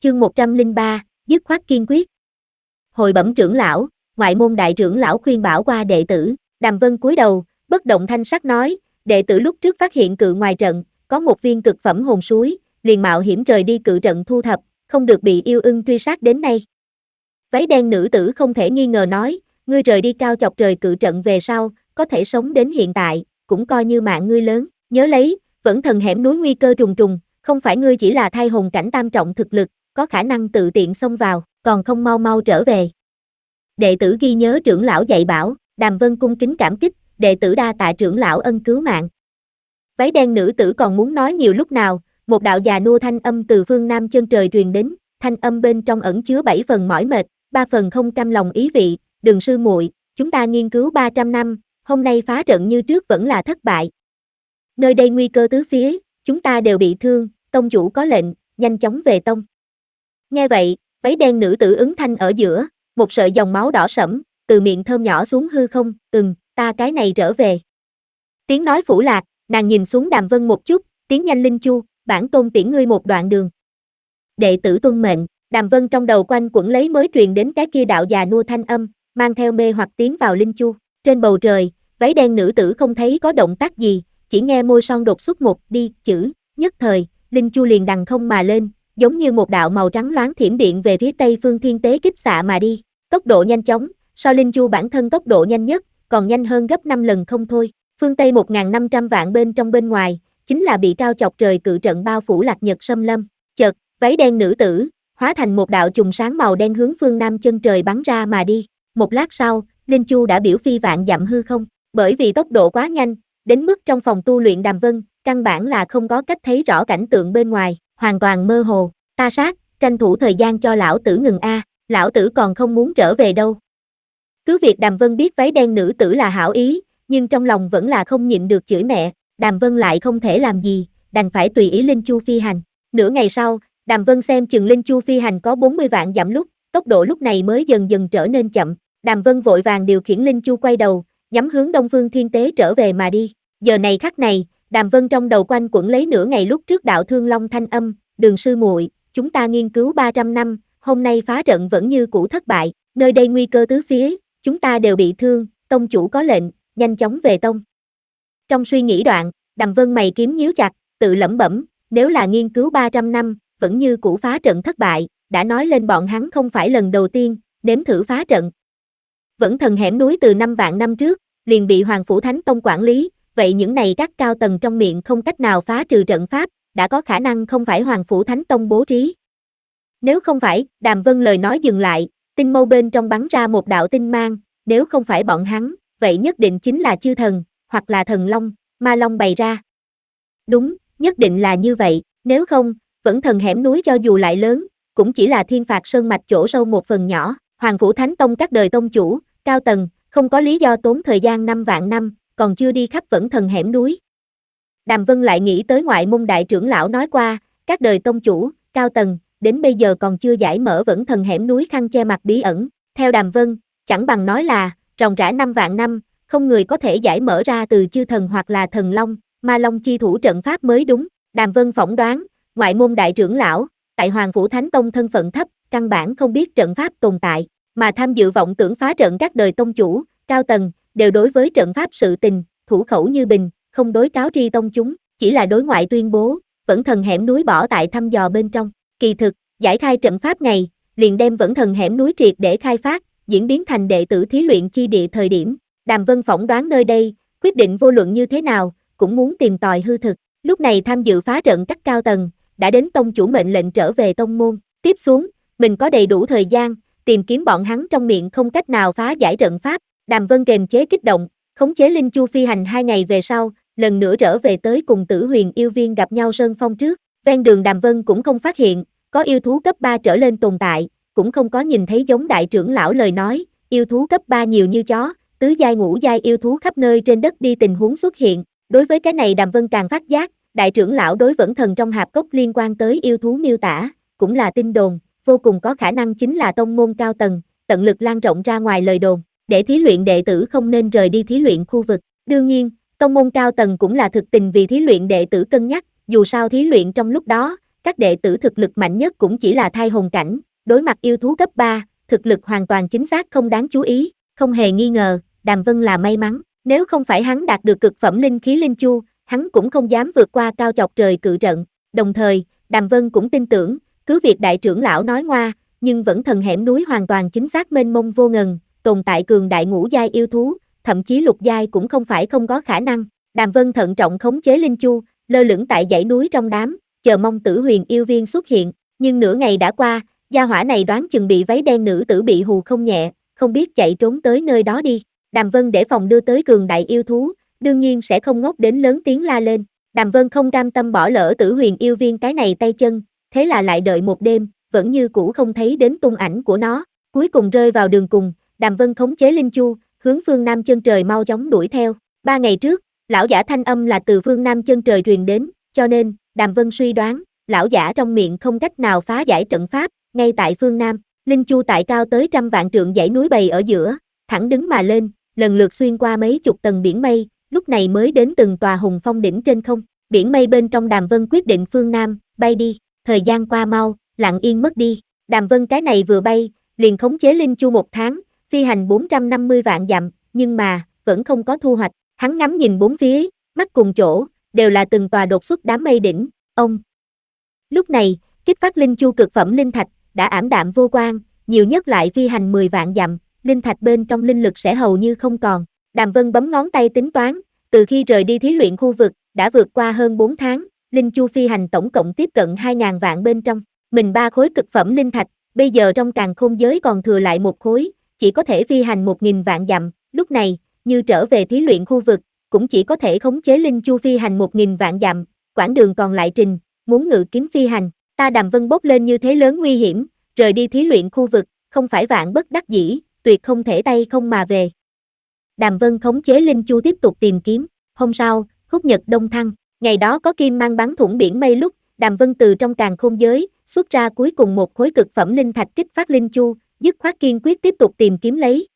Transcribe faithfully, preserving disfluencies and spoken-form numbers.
Chương một trăm lẻ ba, dứt khoát kiên quyết. Hồi bẩm trưởng lão, ngoại môn đại trưởng lão khuyên bảo qua đệ tử. Đàm Vân cúi đầu, bất động thanh sắc nói, đệ tử lúc trước phát hiện cự ngoài trận, có một viên cực phẩm hồn suối, liền mạo hiểm rời đi cự trận thu thập, không được bị yêu ưng truy sát đến nay. Váy đen nữ tử không thể nghi ngờ nói, ngươi rời đi cao chọc trời cự trận về sau, có thể sống đến hiện tại, cũng coi như mạng ngươi lớn, nhớ lấy, vẫn thần hẻm núi nguy cơ trùng trùng, không phải ngươi chỉ là thai hồn cảnh tam trọng thực lực, có khả năng tự tiện xông vào, còn không mau mau trở về. Đệ tử ghi nhớ trưởng lão dạy bảo, Đàm Vân cung kính cảm kích, đệ tử đa tạ trưởng lão ân cứu mạng. Váy đen nữ tử còn muốn nói nhiều lúc nào, một đạo già nua thanh âm từ phương nam chân trời truyền đến, thanh âm bên trong ẩn chứa bảy phần mỏi mệt, ba phần không cam lòng ý vị, Đường sư muội, chúng ta nghiên cứu ba trăm năm, hôm nay phá trận như trước vẫn là thất bại. Nơi đây nguy cơ tứ phía, chúng ta đều bị thương, tông chủ có lệnh, nhanh chóng về tông. Nghe vậy, váy đen nữ tử ứng thanh ở giữa, một sợi dòng máu đỏ sẫm, từ miệng thơm nhỏ xuống hư không, ừm, ta cái này trở về. Tiếng nói phủ lạc, nàng nhìn xuống Đàm Vân một chút, tiếng nhanh Linh Chu, bản tôn tiễn ngươi một đoạn đường. Đệ tử tuân mệnh, Đàm Vân trong đầu quanh quẩn lấy mới truyền đến cái kia đạo già nua thanh âm, mang theo mê hoặc tiến vào Linh Chu. Trên bầu trời, váy đen nữ tử không thấy có động tác gì, chỉ nghe môi son đột xuất một đi chữ, nhất thời, Linh Chu liền đằng không mà lên, giống như một đạo màu trắng loáng thiểm điện về phía tây phương thiên tế kích xạ mà đi. Tốc độ nhanh chóng, so Linh Chu bản thân tốc độ nhanh nhất, còn nhanh hơn gấp năm lần không thôi. Phương Tây một nghìn năm trăm vạn bên trong bên ngoài, chính là bị cao chọc trời cự trận bao phủ Lạc Nhật xâm lâm. Chợt, váy đen nữ tử, hóa thành một đạo chùm sáng màu đen hướng phương nam chân trời bắn ra mà đi. Một lát sau, Linh Chu đã biểu phi vạn dặm hư không, bởi vì tốc độ quá nhanh, đến mức trong phòng tu luyện Đàm Vân, căn bản là không có cách thấy rõ cảnh tượng bên ngoài, hoàn toàn mơ hồ. Ta sát, tranh thủ thời gian cho lão tử ngừng a, lão tử còn không muốn trở về đâu. Cứ việc Đàm Vân biết váy đen nữ tử là hảo ý, nhưng trong lòng vẫn là không nhịn được chửi mẹ, Đàm Vân lại không thể làm gì, đành phải tùy ý Linh Chu phi hành. Nửa ngày sau, Đàm Vân xem chừng Linh Chu phi hành có bốn mươi vạn dặm lúc, tốc độ lúc này mới dần dần trở nên chậm. Đàm Vân vội vàng điều khiển Linh Chu quay đầu, nhắm hướng Đông Phương Thiên Tế trở về mà đi. Giờ này khắc này, Đàm Vân trong đầu quanh quẩn lấy nửa ngày lúc trước đạo Thương Long thanh âm, Đường sư muội, chúng ta nghiên cứu ba trăm năm, hôm nay phá trận vẫn như cũ thất bại, nơi đây nguy cơ tứ phía, chúng ta đều bị thương, tông chủ có lệnh, nhanh chóng về tông. Trong suy nghĩ đoạn, Đàm Vân mày kiếm nhíu chặt, tự lẩm bẩm, nếu là nghiên cứu ba trăm năm, vẫn như cũ phá trận thất bại, đã nói lên bọn hắn không phải lần đầu tiên, nếm thử phá trận. Vẫn thần hẻm núi từ năm vạn năm trước, liền bị Hoàng Phủ Thánh Tông quản lý, vậy những này các cao tầng trong miệng không cách nào phá trừ trận pháp, đã có khả năng không phải Hoàng Phủ Thánh Tông bố trí. Nếu không phải, Đàm Vân lời nói dừng lại, tinh mâu bên trong bắn ra một đạo tinh mang, nếu không phải bọn hắn, vậy nhất định chính là chư thần, hoặc là thần long, ma long bày ra. Đúng, nhất định là như vậy, nếu không, vẫn thần hẻm núi cho dù lại lớn, cũng chỉ là thiên phạt sơn mạch chỗ sâu một phần nhỏ. Hoàng Phủ Thánh Tông các đời tông chủ, cao tầng, không có lý do tốn thời gian năm vạn năm, còn chưa đi khắp vẫn thần hẻm núi. Đàm Vân lại nghĩ tới ngoại môn đại trưởng lão nói qua, các đời tông chủ, cao tầng, đến bây giờ còn chưa giải mở vẫn thần hẻm núi khăn che mặt bí ẩn. Theo Đàm Vân, chẳng bằng nói là, ròng rã năm vạn năm, không người có thể giải mở ra từ chư thần hoặc là thần long, ma long chi thủ trận pháp mới đúng. Đàm Vân phỏng đoán, ngoại môn đại trưởng lão, tại Hoàng Phủ Thánh Tông thân phận thấp, căn bản không biết trận pháp tồn tại, mà tham dự vọng tưởng phá trận các đời tông chủ, cao tầng, đều đối với trận pháp sự tình, thủ khẩu như bình, không đối cáo tri tông chúng, chỉ là đối ngoại tuyên bố, vẫn thần hẻm núi bỏ tại thăm dò bên trong. Kỳ thực, giải khai trận pháp này, liền đem vẫn thần hẻm núi triệt để khai phát, diễn biến thành đệ tử thí luyện chi địa thời điểm. Đàm Vân phỏng đoán nơi đây, quyết định vô luận như thế nào, cũng muốn tìm tòi hư thực. Lúc này tham dự phá trận các cao tầng, đã đến tông chủ mệnh lệnh trở về tông môn. Tiếp xuống, mình có đầy đủ thời gian, tìm kiếm bọn hắn trong miệng không cách nào phá giải trận pháp. Đàm Vân kềm chế kích động, khống chế Linh Chu phi hành hai ngày về sau, lần nữa trở về tới cùng Tử Huyền yêu viên gặp nhau sơn phong trước. Ven đường Đàm Vân cũng không phát hiện, có yêu thú cấp ba trở lên tồn tại, cũng không có nhìn thấy giống đại trưởng lão lời nói, yêu thú cấp ba nhiều như chó, tứ giai ngũ giai yêu thú khắp nơi trên đất đi tình huống xuất hiện. Đối với cái này Đàm Vân càng phát giác, đại trưởng lão đối vẫn thần trong hạp cốc liên quan tới yêu thú miêu tả, cũng là tin đồn, vô cùng có khả năng chính là tông môn cao tầng, tận lực lan rộng ra ngoài lời đồn, để thí luyện đệ tử không nên rời đi thí luyện khu vực. Đương nhiên, tông môn cao tầng cũng là thực tình vì thí luyện đệ tử cân nhắc, dù sao thí luyện trong lúc đó, các đệ tử thực lực mạnh nhất cũng chỉ là thai hồn cảnh, đối mặt yêu thú cấp ba, thực lực hoàn toàn chính xác không đáng chú ý, không hề nghi ngờ, Đàm Vân là may mắn, nếu không phải hắn đạt được cực phẩm linh khí linh chu, hắn cũng không dám vượt qua cao chọc trời cự trận, đồng thời, Đàm Vân cũng tin tưởng, cứ việc đại trưởng lão nói ngoa, nhưng vẫn thần hẻm núi hoàn toàn chính xác mênh mông vô ngần, tồn tại cường đại ngũ giai yêu thú, thậm chí lục giai cũng không phải không có khả năng. Đàm Vân thận trọng khống chế linh chu, lơ lửng tại dãy núi trong đám, chờ mong Tử Huyền yêu viên xuất hiện, nhưng nửa ngày đã qua, gia hỏa này đoán chừng bị váy đen nữ tử bị hù không nhẹ, không biết chạy trốn tới nơi đó đi. Đàm Vân để phòng đưa tới cường đại yêu thú, đương nhiên sẽ không ngốc đến lớn tiếng la lên. Đàm Vân không cam tâm bỏ lỡ Tử Huyền yêu viên cái này tay chân, thế là lại đợi một đêm, vẫn như cũ không thấy đến tung ảnh của nó, cuối cùng rơi vào đường cùng, Đàm Vân khống chế linh chu, hướng phương Nam chân trời mau chóng đuổi theo. Ba ngày trước, lão giả thanh âm là từ phương Nam chân trời truyền đến, cho nên, Đàm Vân suy đoán, lão giả trong miệng không cách nào phá giải trận pháp, ngay tại phương Nam, linh chu tại cao tới trăm vạn trượng dãy núi bầy ở giữa, thẳng đứng mà lên, lần lượt xuyên qua mấy chục tầng biển mây, lúc này mới đến từng tòa hùng phong đỉnh trên không, biển mây bên trong Đàm Vân quyết định phương Nam, bay đi, thời gian qua mau, lặng yên mất đi, Đàm Vân cái này vừa bay, liền khống chế linh chu một tháng, phi hành bốn trăm năm mươi vạn dặm, nhưng mà, vẫn không có thu hoạch, hắn ngắm nhìn bốn phía, mắt cùng chỗ, đều là từng tòa đột xuất đám mây đỉnh, ông. Lúc này, kích phát linh chu cực phẩm linh thạch, đã ảm đạm vô quang, nhiều nhất lại phi hành mười vạn dặm, linh thạch bên trong linh lực sẽ hầu như không còn. Đàm Vân bấm ngón tay tính toán, từ khi rời đi thí luyện khu vực, đã vượt qua hơn bốn tháng, linh chu phi hành tổng cộng tiếp cận hai nghìn vạn bên trong, mình ba khối cực phẩm linh thạch, bây giờ trong càn khôn giới còn thừa lại một khối, chỉ có thể phi hành một nghìn vạn dặm, lúc này, như trở về thí luyện khu vực, cũng chỉ có thể khống chế linh chu phi hành một nghìn vạn dặm, quãng đường còn lại trình, muốn ngự kiếm phi hành, ta Đàm Vân bốc lên như thế lớn nguy hiểm, rời đi thí luyện khu vực, không phải vạn bất đắc dĩ, tuyệt không thể tay không mà về. Đàm Vân khống chế linh chu tiếp tục tìm kiếm, hôm sau, húc nhật đông thăng, ngày đó có kim mang bắn thủng biển mây lúc, Đàm Vân từ trong càn khôn giới, xuất ra cuối cùng một khối cực phẩm linh thạch kích phát linh chu, dứt khoát kiên quyết tiếp tục tìm kiếm lấy,